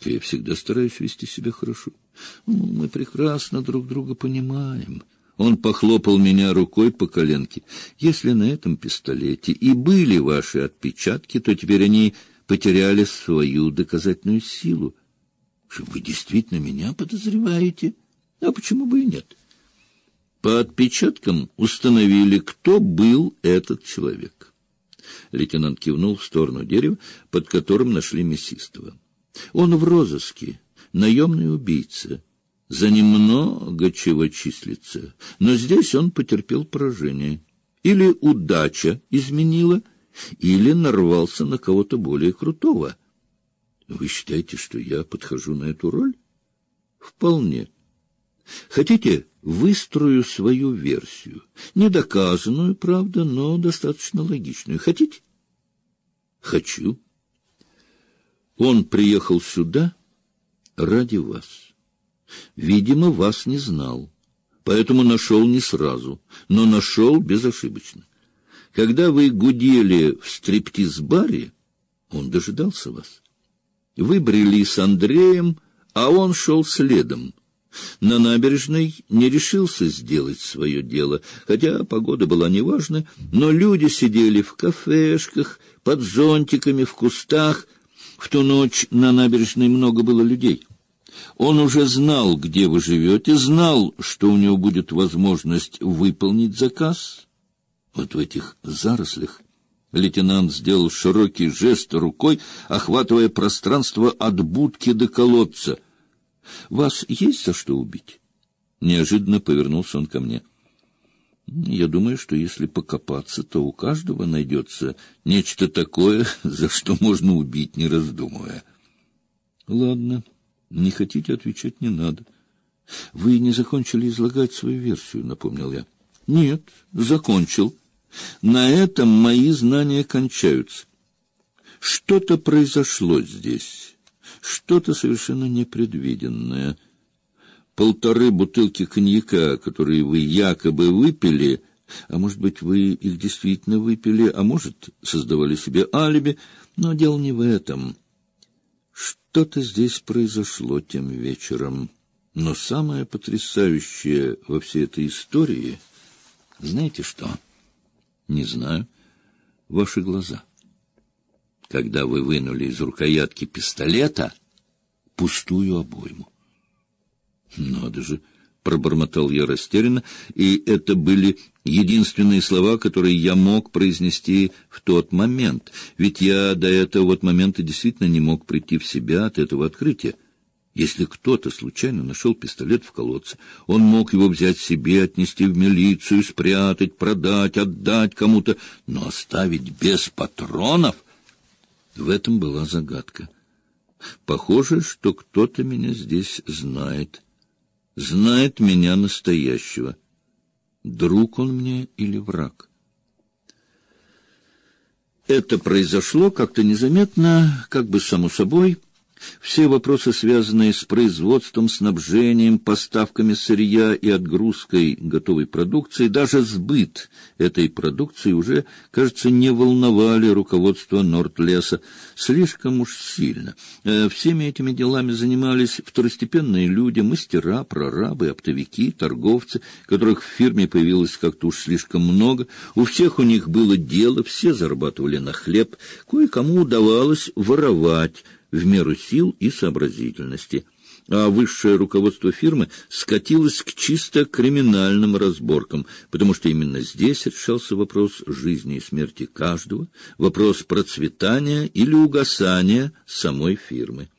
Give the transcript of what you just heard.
Я всегда стараюсь вести себя хорошо. Мы прекрасно друг друга понимаем. Он похлопал меня рукой по коленке. Если на этом пистолете и были ваши отпечатки, то теперь они потеряли свою доказательную силу. Вы действительно меня подозреваете? А почему бы и нет? По отпечаткам установили, кто был этот человек. Лейтенант кивнул в сторону дерева, под которым нашли Мясистого. Он в розыске, наемный убийца. За ним много чего числится, но здесь он потерпел поражение. Или удача изменила, или нарвался на кого-то более крутого. Вы считаете, что я подхожу на эту роль? Вполне. Хотите, выстрою свою версию? Недоказанную, правда, но достаточно логичную. Хотите? Хочу. Он приехал сюда ради вас. Видимо, вас не знал, поэтому нашел не сразу, но нашел безошибочно. Когда вы гудели в стриптиз-баре, он дожидался вас. Вы брели с Андреем, а он шел следом. На набережной не решился сделать свое дело, хотя погода была неважна, но люди сидели в кафешках, под зонтиками, в кустах. В ту ночь на набережной много было людей. Он уже знал, где вы живете, знал, что у него будет возможность выполнить заказ. Вот в этих зарослях лейтенант сделал широкий жест рукой, охватывая пространство от будки до колодца. Вас есть за что убить? Неожиданно повернулся он ко мне. Я думаю, что если покопаться, то у каждого найдется нечто такое, за что можно убить, не раздумывая. Ладно. Не хотите отвечать, не надо. Вы не закончили излагать свою версию, напомнил я. Нет, закончил. На этом мои знания кончаются. Что-то произошло здесь, что-то совершенно непредвиденное. 1,5 бутылки коньяка, которые вы якобы выпили, а может быть, вы их действительно выпили, а может, создавали себе алиби, но дело не в этом. Что-то здесь произошло тем вечером. Но самое потрясающее во всей этой истории, знаете что? Не знаю. Ваши глаза. Когда вы вынули из рукоятки пистолета пустую обойму. Надо же, пробормотал я растерянно, и это были единственные слова, которые я мог произнести в тот момент, ведь я до этого вот момента действительно не мог прийти в себя от этого открытия. Если кто-то случайно нашел пистолет в колодце, он мог его взять себе, отнести в милицию, спрятать, продать, отдать кому-то, но оставить без патронов — в этом была загадка. Похоже, что кто-то меня здесь знает. Знает меня настоящего. Друг он мне или враг? Это произошло как-то незаметно, как бы само собой. Все вопросы, связанные с производством, снабжением, поставками сырья и отгрузкой готовой продукции, даже сбыт этой продукции уже, кажется, не волновали руководство Нордлеса слишком уж сильно. Всеми этими делами занимались второстепенные люди, мастера, прорабы, оптовики, торговцы, которых в фирме появилось как-то уж слишком много. У всех у них было дело, все зарабатывали на хлеб, кое-кому удавалось воровать в меру сил и сообразительности, а высшее руководство фирмы скатилось к чисто криминальным разборкам, потому что именно здесь решался вопрос жизни и смерти каждого, вопрос процветания или угасания самой фирмы.